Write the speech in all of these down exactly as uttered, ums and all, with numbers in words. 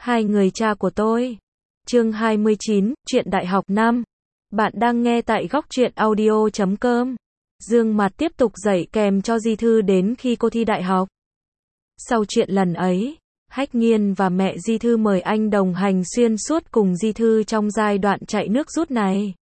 Hai người cha của tôi. Chương hai mươi chín, Chuyện đại học năm. Bạn đang nghe tại góc truyện audio chấm com. Dương Mạt tiếp tục dạy kèm cho Di Thư đến khi cô thi đại học. Sau chuyện lần ấy, Hách Nhiên và mẹ Di Thư mời anh đồng hành xuyên suốt cùng Di Thư trong giai đoạn chạy nước rút này.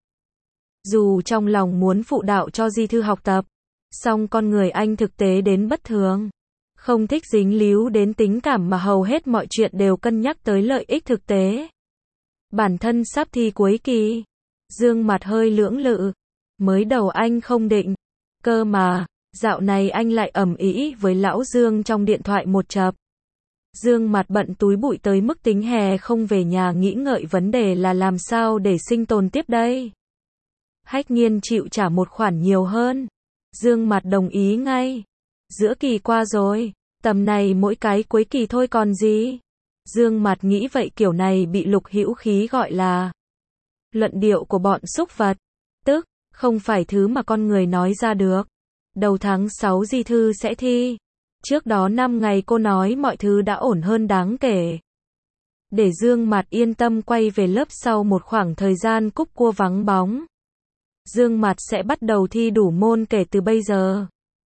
Dù trong lòng muốn phụ đạo cho Di Thư học tập, song con người anh thực tế đến bất thường. Không thích dính líu đến tình cảm mà hầu hết mọi chuyện đều cân nhắc tới lợi ích thực tế. Bản thân sắp thi cuối kỳ, Dương Mạt hơi lưỡng lự. Mới đầu anh không định. Cơ mà, dạo này anh lại ầm ĩ với lão Dương trong điện thoại một chập. Dương Mạt bận túi bụi tới mức tính hè không về nhà nghĩ ngợi vấn đề là làm sao để sinh tồn tiếp đây. Hách Nhiên chịu trả một khoản nhiều hơn. Dương Mạt đồng ý ngay. Giữa kỳ qua rồi, tầm này mỗi cái cuối kỳ thôi còn gì. Dương Mạt nghĩ vậy kiểu này bị Lục Hữu Khí gọi là luận điệu của bọn súc vật. Tức, không phải thứ mà con người nói ra được. Đầu tháng sáu Di Thư sẽ thi. Trước đó năm ngày cô nói mọi thứ đã ổn hơn đáng kể. Để Dương Mạt yên tâm quay về lớp sau một khoảng thời gian cúp cua vắng bóng. Dương Mạt sẽ bắt đầu thi đủ môn kể từ bây giờ.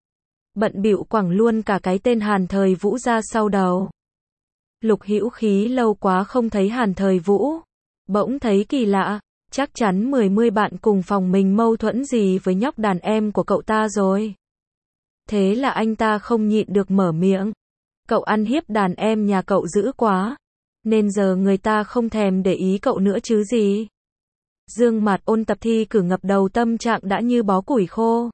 Bận bịu quẳng luôn cả cái tên Hàn Thời Vũ ra sau đầu. Lục Hữu Khí lâu quá không thấy Hàn Thời Vũ. Bỗng thấy kỳ lạ, chắc chắn mười mươi bạn cùng phòng mình mâu thuẫn gì với nhóc đàn em của cậu ta rồi. Thế là anh ta không nhịn được mở miệng. Cậu ăn hiếp đàn em nhà cậu dữ quá. Nên giờ người ta không thèm để ý cậu nữa chứ gì. Dương Mạt ôn tập thi cử ngập đầu tâm trạng đã như bó củi khô.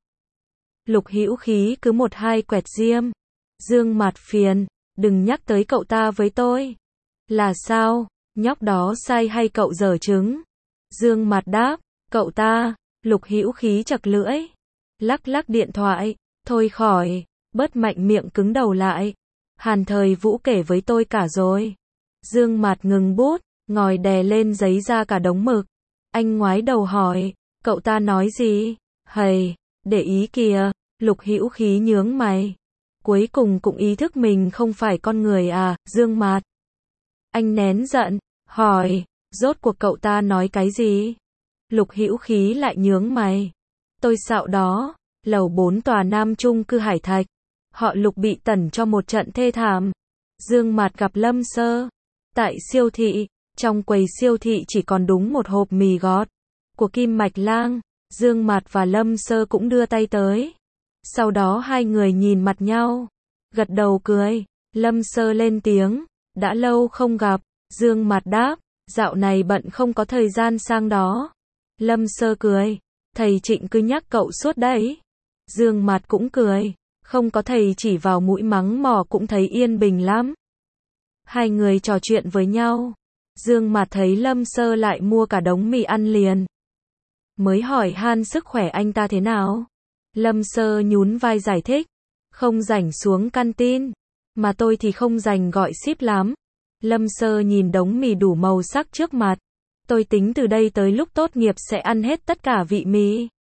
Lục Hữu Khí cứ một hai quẹt diêm. Dương Mạt phiền, đừng nhắc tới cậu ta với tôi. Là sao, nhóc đó sai hay cậu giở trứng? Dương Mạt đáp, cậu ta. Lục Hữu Khí chặt lưỡi. Lắc lắc điện thoại, thôi khỏi, bớt mạnh miệng cứng đầu lại. Hàn Thời Vũ kể với tôi cả rồi. Dương Mạt ngừng bút, ngòi đè lên giấy ra cả đống mực. Anh ngoái đầu hỏi, cậu ta nói gì? Hầy, để ý kìa. Lục Hữu Khí nhướng mày. Cuối cùng cũng ý thức mình không phải con người à, Dương Mạt. Anh nén giận, hỏi, rốt cuộc cậu ta nói cái gì? Lục Hữu Khí lại nhướng mày. Tôi xạo đó, lầu bốn tòa Nam chung cư Hải Thạch. Họ Lục bị tẩn cho một trận thê thảm. Dương Mạt gặp Lâm Sơ. Tại siêu thị, trong quầy siêu thị chỉ còn đúng một hộp mì gót. Của Kim Mạch Lang. Dương Mạt và Lâm Sơ cũng đưa tay tới. Sau đó hai người nhìn mặt nhau. Gật đầu cười. Lâm Sơ lên tiếng. Đã lâu không gặp. Dương Mạt đáp. Dạo này bận không có thời gian sang đó. Lâm Sơ cười. Thầy Trịnh cứ nhắc cậu suốt đấy. Dương Mạt cũng cười. Không có thầy chỉ vào mũi mắng mỏ cũng thấy yên bình lắm. Hai người trò chuyện với nhau. Dương Mạt thấy Lâm Sơ lại mua cả đống mì ăn liền. Mới hỏi han sức khỏe anh ta thế nào. Lâm Sơ nhún vai giải thích. Không rảnh xuống canteen. Mà tôi thì không rảnh gọi ship lắm. Lâm Sơ nhìn đống mì đủ màu sắc trước mặt. Tôi tính từ đây tới lúc tốt nghiệp sẽ ăn hết tất cả vị mì.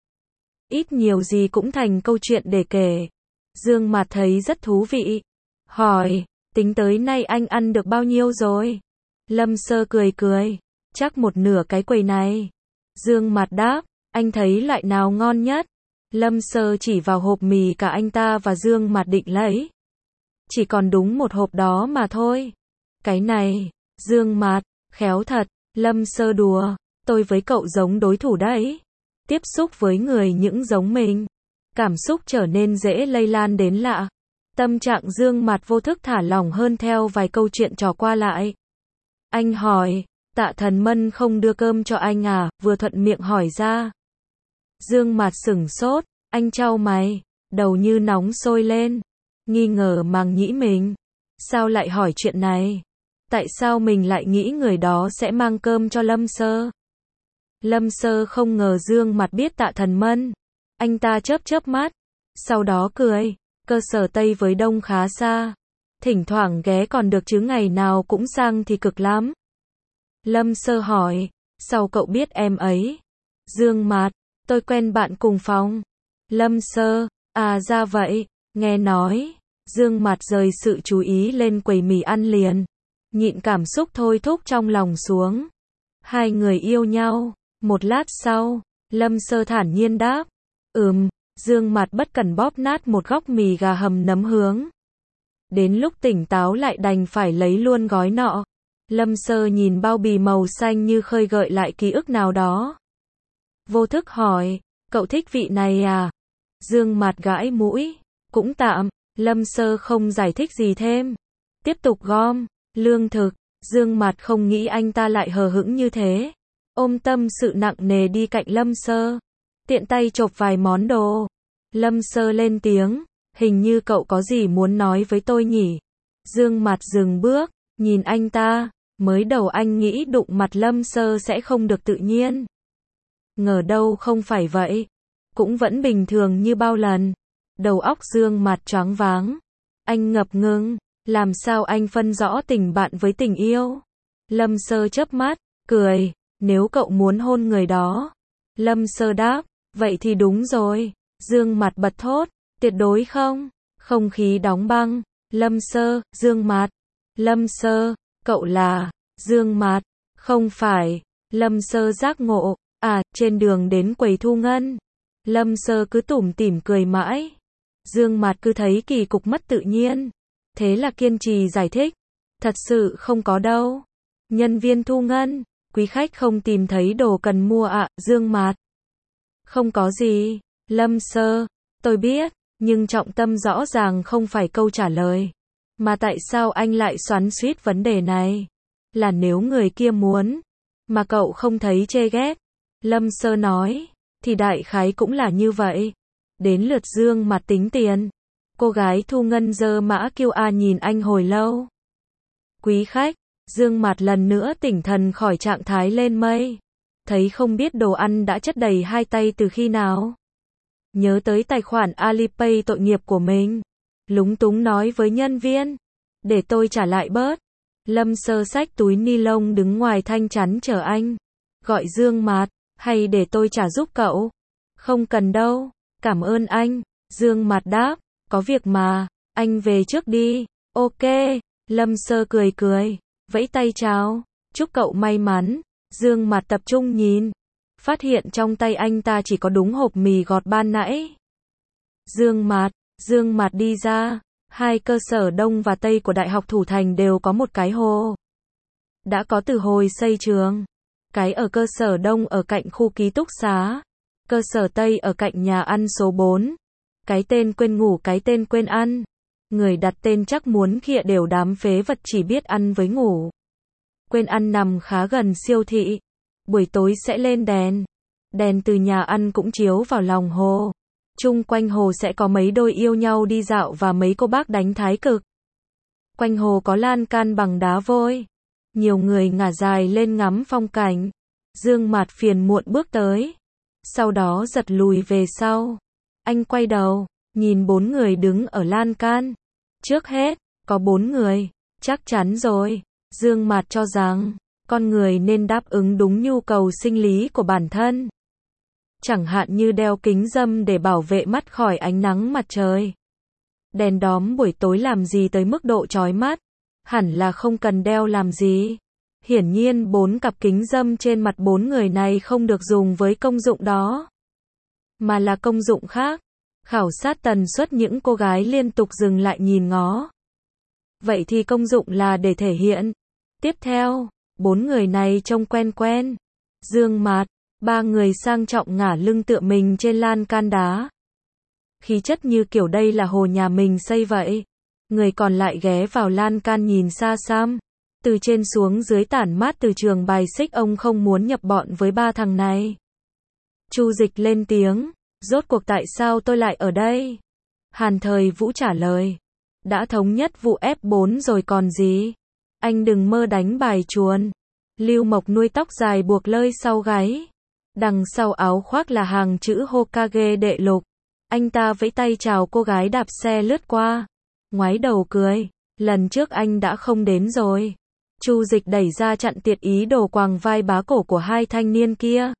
Ít nhiều gì cũng thành câu chuyện để kể. Dương Mạt thấy rất thú vị. Hỏi, tính tới nay anh ăn được bao nhiêu rồi? Lâm Sơ cười cười. Chắc một nửa cái quầy này. Dương Mạt đáp, anh thấy loại nào ngon nhất? Lâm Sơ chỉ vào hộp mì cả anh ta và Dương Mạt định lấy. Chỉ còn đúng một hộp đó mà thôi. Cái này, Dương Mạt, khéo thật. Lâm Sơ đùa, tôi với cậu giống đối thủ đấy. Tiếp xúc với người những giống mình. Cảm xúc trở nên dễ lây lan đến lạ. Tâm trạng Dương Mạt vô thức thả lỏng hơn theo vài câu chuyện trò qua lại. Anh hỏi, Tạ Thần Mân không đưa cơm cho anh à, vừa thuận miệng hỏi ra. Dương Mạt sửng sốt, anh chau mày, đầu như nóng sôi lên. Nghi ngờ màng nhĩ mình. Sao lại hỏi chuyện này? Tại sao mình lại nghĩ người đó sẽ mang cơm cho Lâm Sơ? Lâm Sơ không ngờ Dương Mạt biết Tạ Thần Mân. Anh ta chớp chớp mắt. Sau đó cười. Cơ sở Tây với Đông khá xa. Thỉnh thoảng ghé còn được chứ ngày nào cũng sang thì cực lắm. Lâm Sơ hỏi. Sao cậu biết em ấy? Dương Mạt. Tôi quen bạn cùng phòng. Lâm Sơ. À ra vậy. Nghe nói. Dương Mạt rời sự chú ý lên quầy mì ăn liền. nhịn cảm xúc thôi thúc trong lòng xuống. Hai người yêu nhau. Một lát sau, Lâm Sơ thản nhiên đáp. Ừm, Dương Mạt bất cần bóp nát một góc mì gà hầm nấm hướng. Đến lúc tỉnh táo lại đành phải lấy luôn gói nọ. Lâm Sơ nhìn bao bì màu xanh như khơi gợi lại ký ức nào đó. Vô thức hỏi, cậu thích vị này à? Dương Mạt gãi mũi, cũng tạm. Lâm Sơ không giải thích gì thêm. Tiếp tục gom lương thực. Dương Mạt không nghĩ anh ta lại hờ hững như thế. Ôm tâm sự nặng nề đi cạnh Lâm Sơ. Tiện tay chộp vài món đồ. Lâm Sơ lên tiếng, hình như cậu có gì muốn nói với tôi nhỉ? Dương Mạt dừng bước, nhìn anh ta. Mới đầu anh nghĩ đụng mặt Lâm Sơ sẽ không được tự nhiên. Ngờ đâu không phải vậy. Cũng vẫn bình thường như bao lần. Đầu óc Dương Mạt choáng váng. Anh ngập ngừng. Làm sao anh phân rõ tình bạn với tình yêu? Lâm Sơ chớp mắt, cười. Nếu cậu muốn hôn người đó. Lâm Sơ đáp, vậy thì đúng rồi. Dương Mạt bật thốt, tuyệt đối không. Không khí đóng băng. Lâm Sơ, Dương Mạt. Lâm Sơ, cậu là Dương Mạt? Không phải. Lâm Sơ giác ngộ. À, trên đường đến quầy thu ngân. Lâm Sơ cứ tủm tỉm cười mãi. Dương Mạt cứ thấy kỳ cục mất tự nhiên. Thế là kiên trì giải thích. Thật sự không có đâu. Nhân viên thu ngân, quý khách không tìm thấy đồ cần mua ạ, à, Dương Mạt. Không có gì. Lâm Sơ, tôi biết, nhưng trọng tâm rõ ràng không phải câu trả lời. Mà tại sao anh lại xoắn xuýt vấn đề này? Là nếu người kia muốn, mà cậu không thấy chê ghét. Lâm Sơ nói, thì đại khái cũng là như vậy. Đến lượt Dương Mạt tính tiền. Cô gái thu ngân giơ mã quy rờ nhìn anh hồi lâu. Quý khách, Dương Mạt lần nữa tỉnh thần khỏi trạng thái lên mây. Thấy không biết đồ ăn đã chất đầy hai tay từ khi nào. Nhớ tới tài khoản Alipay tội nghiệp của mình. Lúng túng nói với nhân viên. Để tôi trả lại bớt. Lâm Sơ xách túi ni lông đứng ngoài thanh chắn chờ anh. Gọi Dương Mạt, hay để tôi trả giúp cậu? Không cần đâu, cảm ơn anh. Dương Mạt đáp, có việc mà, anh về trước đi. Ok. Lâm Sơ cười cười, vẫy tay chào, chúc cậu may mắn. Dương Mạt tập trung nhìn, phát hiện trong tay anh ta chỉ có đúng hộp mì gọt ban nãy. Dương Mạt, Dương Mạt đi ra, hai cơ sở Đông và Tây của Đại học Thủ Thành đều có một cái hồ. Đã có từ hồi xây trường. Cái ở cơ sở Đông ở cạnh khu ký túc xá, cơ sở Tây ở cạnh nhà ăn số bốn. Cái tên quên ngủ, cái tên quên ăn. Người đặt tên chắc muốn khịa đều đám phế vật chỉ biết ăn với ngủ. Quên ăn nằm khá gần siêu thị. Buổi tối sẽ lên đèn. Đèn từ nhà ăn cũng chiếu vào lòng hồ. Chung quanh hồ sẽ có mấy đôi yêu nhau đi dạo và mấy cô bác đánh thái cực. Quanh hồ có lan can bằng đá vôi. Nhiều người ngả dài lên ngắm phong cảnh. Dương Mạt phiền muộn bước tới. Sau đó giật lùi về sau. Anh quay đầu, nhìn bốn người đứng ở lan can. Trước hết, có bốn người. Chắc chắn rồi. Dương Mạt cho rằng, con người nên đáp ứng đúng nhu cầu sinh lý của bản thân. Chẳng hạn như đeo kính râm để bảo vệ mắt khỏi ánh nắng mặt trời. Đèn đóm buổi tối làm gì tới mức độ chói mắt? Hẳn là không cần đeo làm gì. Hiển nhiên bốn cặp kính râm trên mặt bốn người này không được dùng với công dụng đó. Mà là công dụng khác. Khảo sát tần suất những cô gái liên tục dừng lại nhìn ngó. Vậy thì công dụng là để thể hiện. Tiếp theo, bốn người này trông quen quen. Dương Mạt, ba người sang trọng ngả lưng tựa mình trên lan can đá. Khí chất như kiểu đây là hồ nhà mình xây vậy. Người còn lại ghé vào lan can nhìn xa xăm. Từ trên xuống dưới tản mát từ trường bài xích ông không muốn nhập bọn với ba thằng này. Chu Dịch lên tiếng. Rốt cuộc tại sao tôi lại ở đây? Hàn Thời Vũ trả lời. Đã thống nhất vụ ép bốn rồi còn gì? Anh đừng mơ đánh bài chuồn. Lưu Mộc nuôi tóc dài buộc lơi sau gáy. Đằng sau áo khoác là hàng chữ Hokage đệ lục. Anh ta vẫy tay chào cô gái đạp xe lướt qua. Ngoái đầu cười. Lần trước anh đã không đến rồi. Chu Dịch đẩy ra chặn tiệt ý đồ quàng vai bá cổ của hai thanh niên kia.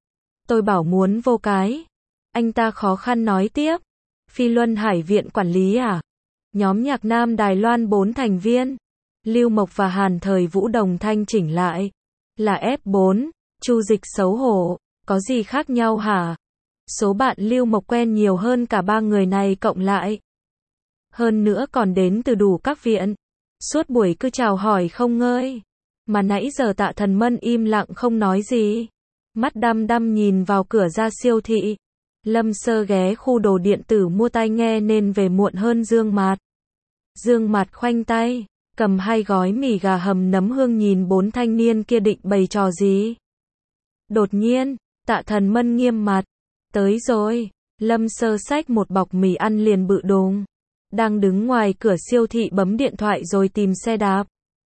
Tôi bảo muốn vô cái. Anh ta khó khăn nói tiếp. Phi Luân Hải viện quản lý à? Nhóm nhạc nam Đài Loan bốn thành viên. Lưu Mộc và Hàn Thời Vũ đồng thanh chỉnh lại. Là ép bốn, Chu Dịch xấu hổ, có gì khác nhau hả? Số bạn Lưu Mộc quen nhiều hơn cả ba người này cộng lại. Hơn nữa còn đến từ đủ các viện. Suốt buổi cứ chào hỏi không ngơi. Mà nãy giờ Tạ Thần Mân im lặng không nói gì. Mắt đăm đăm nhìn vào cửa ra siêu thị. Lâm Sơ ghé khu đồ điện tử mua tai nghe nên về muộn hơn Dương Mạt. Dương Mạt khoanh tay, cầm hai gói mì gà hầm nấm hương nhìn bốn thanh niên kia định bày trò gì. Đột nhiên, Tạ Thần Mân nghiêm mặt. Tới rồi, Lâm Sơ xách một bọc mì ăn liền bự đùng. Đang đứng ngoài cửa siêu thị bấm điện thoại rồi tìm xe đạp.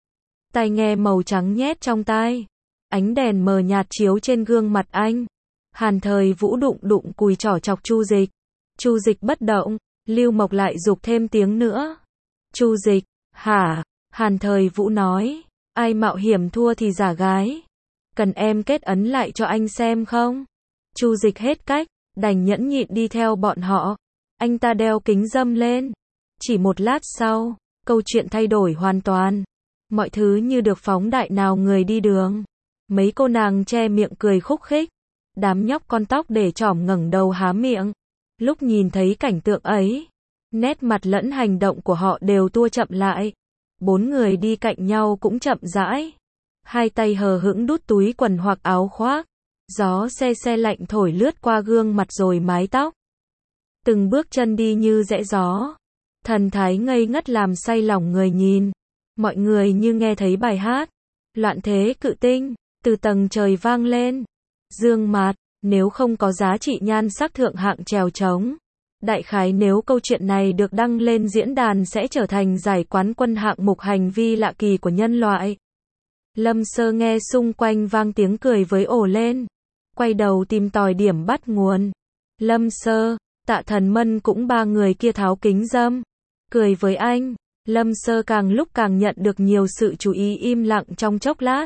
Tai nghe màu trắng nhét trong tai. Ánh đèn mờ nhạt chiếu trên gương mặt anh. Hàn Thời Vũ đụng đụng cùi trỏ chọc Chu Dịch. Chu Dịch bất động, Lưu Mộc lại giục thêm tiếng nữa. Chu Dịch, hả? Hàn Thời Vũ nói, ai mạo hiểm thua thì giả gái. Cần em kết ấn lại cho anh xem không? Chu Dịch hết cách, đành nhẫn nhịn đi theo bọn họ. Anh ta đeo kính râm lên. Chỉ một lát sau, câu chuyện thay đổi hoàn toàn. Mọi thứ như được phóng đại nào người đi đường. Mấy cô nàng che miệng cười khúc khích. Đám nhóc con tóc để trỏm ngẩng đầu há miệng. Lúc nhìn thấy cảnh tượng ấy, nét mặt lẫn hành động của họ đều tua chậm lại. Bốn người đi cạnh nhau cũng chậm rãi. Hai tay hờ hững đút túi quần hoặc áo khoác. Gió se se lạnh thổi lướt qua gương mặt rồi mái tóc. Từng bước chân đi như rẽ gió. Thần thái ngây ngất làm say lòng người nhìn. Mọi người như nghe thấy bài hát. Loạn thế cự tinh, từ tầng trời vang lên. Dương Mạt, nếu không có giá trị nhan sắc thượng hạng trèo trống. Đại khái nếu câu chuyện này được đăng lên diễn đàn sẽ trở thành giải quán quân hạng mục hành vi lạ kỳ của nhân loại. Lâm Sơ nghe xung quanh vang tiếng cười với ồ lên. Quay đầu tìm tòi điểm bắt nguồn. Lâm Sơ, Tạ Thần Mân cũng ba người kia tháo kính râm. Cười với anh. Lâm Sơ càng lúc càng nhận được nhiều sự chú ý im lặng trong chốc lát.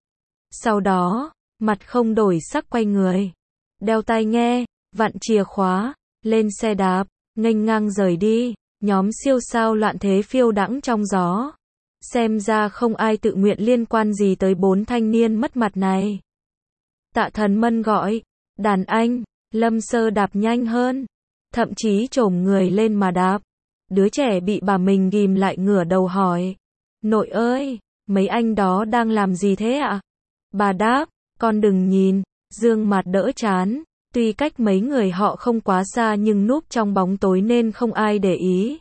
Sau đó, mặt không đổi sắc quay người. Đeo tai nghe, vặn chìa khóa, lên xe đạp, nghênh ngang rời đi. Nhóm siêu sao loạn thế phiêu đãng trong gió. Xem ra không ai tự nguyện liên quan gì tới bốn thanh niên mất mặt này. Tạ Thần Mân gọi, đàn anh, Lâm Sơ đạp nhanh hơn. Thậm chí chồm người lên mà đạp. Đứa trẻ bị bà mình ghìm lại ngửa đầu hỏi. Nội ơi, mấy anh đó đang làm gì thế ạ? Bà đáp, con đừng nhìn. Dương Mạt đỡ chán. Tuy cách mấy người họ không quá xa nhưng núp trong bóng tối nên không ai để ý.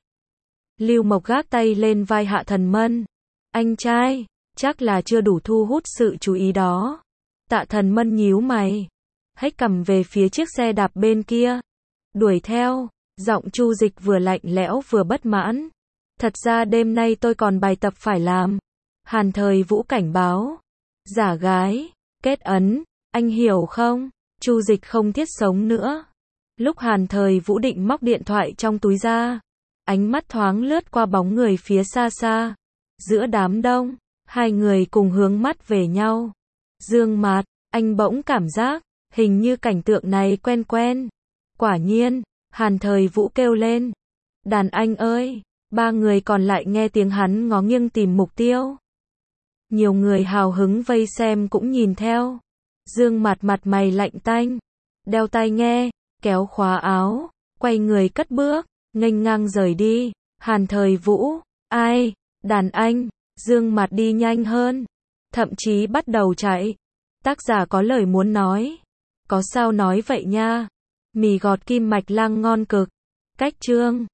Lưu Mộc gác tay lên vai Hạ Thần Mân. Anh trai, chắc là chưa đủ thu hút sự chú ý đó. Tạ Thần Mân nhíu mày. Hách cầm về phía chiếc xe đạp bên kia. Đuổi theo. Giọng Chu Dịch vừa lạnh lẽo vừa bất mãn. Thật ra đêm nay tôi còn bài tập phải làm. Hàn Thời Vũ cảnh báo. Giả gái, kết ấn, anh hiểu không? Chu Dịch không thiết sống nữa. Lúc Hàn Thời Vũ định móc điện thoại trong túi ra, ánh mắt thoáng lướt qua bóng người phía xa xa. Giữa đám đông, hai người cùng hướng mắt về nhau. Dương Mạt, anh bỗng cảm giác, hình như cảnh tượng này quen quen. Quả nhiên, Hàn Thời Vũ kêu lên. Đàn anh ơi, ba người còn lại nghe tiếng hắn ngó nghiêng tìm mục tiêu. Nhiều người hào hứng vây xem cũng nhìn theo. Dương Mạt mặt mày lạnh tanh, đeo tai nghe, kéo khóa áo, quay người cất bước, nghênh ngang rời đi. Hàn Thời Vũ, ai, đàn anh, Dương Mạt đi nhanh hơn, thậm chí bắt đầu chạy. Tác giả có lời muốn nói. Có sao nói vậy nha. Mì gọt kim mạch lang ngon cực. Cách chương